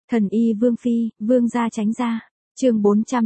Thần y Vương Phi, Vương gia tránh ra. Chương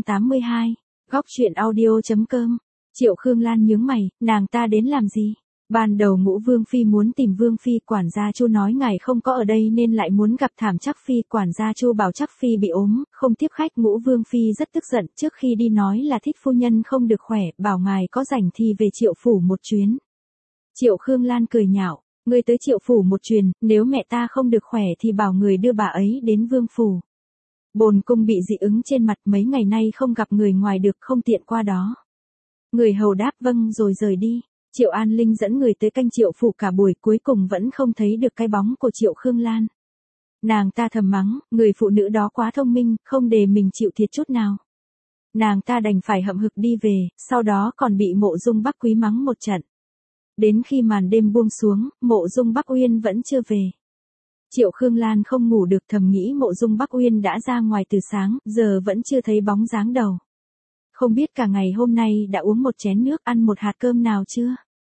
482. Góc truyện audio.com. Triệu Khương Lan nhướng mày, nàng ta đến làm gì? Ban đầu Ngũ Vương Phi muốn tìm Vương Phi, quản gia Chu nói ngài không có ở đây nên lại muốn gặp Thảm Trắc Phi, quản gia Chu bảo Trắc Phi bị ốm, không tiếp khách. Ngũ Vương Phi rất tức giận, trước khi đi nói là Thích phu nhân không được khỏe, bảo ngài có rảnh thì về Triệu phủ một chuyến. Triệu Khương Lan cười nhạo, ngươi tới Triệu phủ một chuyến, nếu mẹ ta không được khỏe thì bảo người đưa bà ấy đến Vương phủ. Bồn cung bị dị ứng trên mặt, mấy ngày nay không gặp người ngoài được, không tiện qua đó. Người hầu đáp vâng rồi rời đi. Triệu An Linh dẫn người tới canh Triệu phủ cả buổi, cuối cùng vẫn không thấy được cái bóng của Triệu Khương Lan. Nàng ta thầm mắng, người phụ nữ đó quá thông minh, không để mình chịu thiệt chút nào. Nàng ta đành phải hậm hực đi về, sau đó còn bị Mộ Dung Bắc Quý mắng một trận. Đến khi màn đêm buông xuống, Mộ Dung Bắc Uyên vẫn chưa về. Triệu Khương Lan không ngủ được, thầm nghĩ Mộ Dung Bắc Uyên đã ra ngoài từ sáng, giờ vẫn chưa thấy bóng dáng đâu. Không biết cả ngày hôm nay đã uống một chén nước, ăn một hạt cơm nào chưa?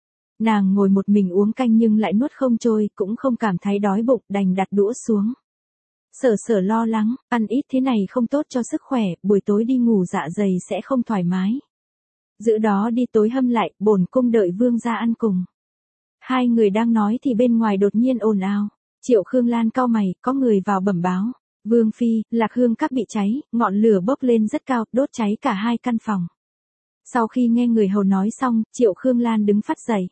Nàng ngồi một mình uống canh nhưng lại nuốt không trôi, cũng không cảm thấy đói bụng, đành đặt đũa xuống. Sở Sở lo lắng, ăn ít thế này không tốt cho sức khỏe, buổi tối đi ngủ dạ dày sẽ không thoải mái. Giữ đó đi, tối hâm lại, bổn cung đợi vương gia ăn cùng. Hai người đang nói thì bên ngoài đột nhiên ồn ào. Triệu Khương Lan cau mày, có người vào bẩm báo. Vương Phi, Lạc Hương Các bị cháy, ngọn lửa bốc lên rất cao, đốt cháy cả hai căn phòng. Sau khi nghe người hầu nói xong, Triệu Khương Lan đứng phắt dậy.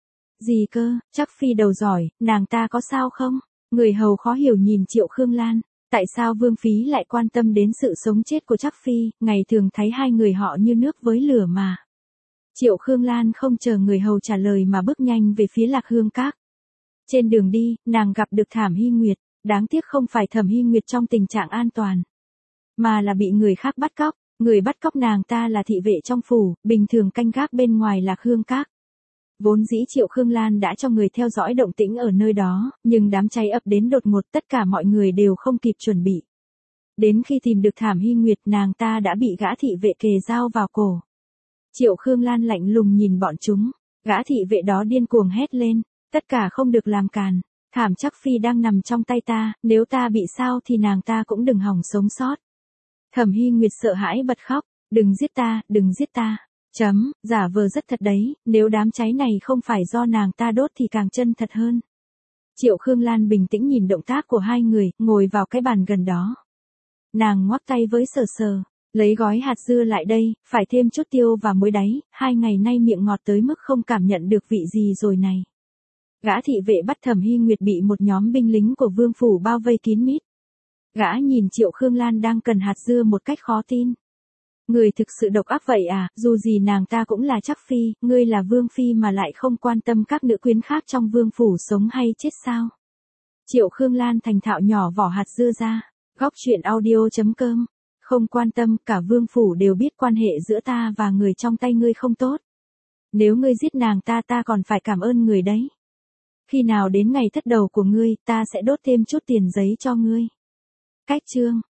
Gì cơ, Trắc Phi đầu giỏi, nàng ta có sao không? Người hầu khó hiểu nhìn Triệu Khương Lan. Tại sao Vương Phi lại quan tâm đến sự sống chết của Trắc Phi, ngày thường thấy hai người họ như nước với lửa mà. Triệu Khương Lan không chờ người hầu trả lời mà bước nhanh về phía Lạc Hương Các. Trên đường đi, nàng gặp được Thẩm Hy Nguyệt, đáng tiếc không phải Thẩm Hy Nguyệt trong tình trạng an toàn, mà là bị người khác bắt cóc. Người bắt cóc nàng ta là thị vệ trong phủ, bình thường canh gác bên ngoài Lạc Hương Các. Vốn dĩ Triệu Khương Lan đã cho người theo dõi động tĩnh ở nơi đó, nhưng đám cháy ập đến đột ngột, tất cả mọi người đều không kịp chuẩn bị. Đến khi tìm được Thẩm Hy Nguyệt, nàng ta đã bị gã thị vệ kề dao vào cổ. Triệu Khương Lan lạnh lùng nhìn bọn chúng, gã thị vệ đó điên cuồng hét lên, tất cả không được làm càn, Thảm Trắc Phi đang nằm trong tay ta, nếu ta bị sao thì nàng ta cũng đừng hòng sống sót. Thẩm Hy Nguyệt sợ hãi bật khóc, đừng giết ta, đừng giết ta. Giả vờ rất thật đấy, nếu đám cháy này không phải do nàng ta đốt thì càng chân thật hơn. Triệu Khương Lan bình tĩnh nhìn động tác của hai người, ngồi vào cái bàn gần đó. Nàng ngoắc tay với Sở Sở, lấy gói hạt dưa lại đây, phải thêm chút tiêu và muối đáy, 2 ngày nay miệng ngọt tới mức không cảm nhận được vị gì rồi này. Gã thị vệ bắt Thẩm Hy Nguyệt bị một nhóm binh lính của Vương phủ bao vây kín mít. Gã nhìn Triệu Khương Lan đang cần hạt dưa một cách khó tin. Người thực sự độc ác vậy à, dù gì nàng ta cũng là Trắc Phi, ngươi là Vương Phi mà lại không quan tâm các nữ quyến khác trong Vương phủ sống hay chết sao? Triệu Khương Lan thành thạo nhỏ vỏ hạt dưa ra. Góc truyện audio.com. Không quan tâm, cả Vương phủ đều biết quan hệ giữa ta và người trong tay ngươi không tốt. Nếu ngươi giết nàng ta, ta còn phải cảm ơn người đấy. Khi nào đến ngày thất đầu của ngươi, ta sẽ đốt thêm chút tiền giấy cho ngươi. Cách chương.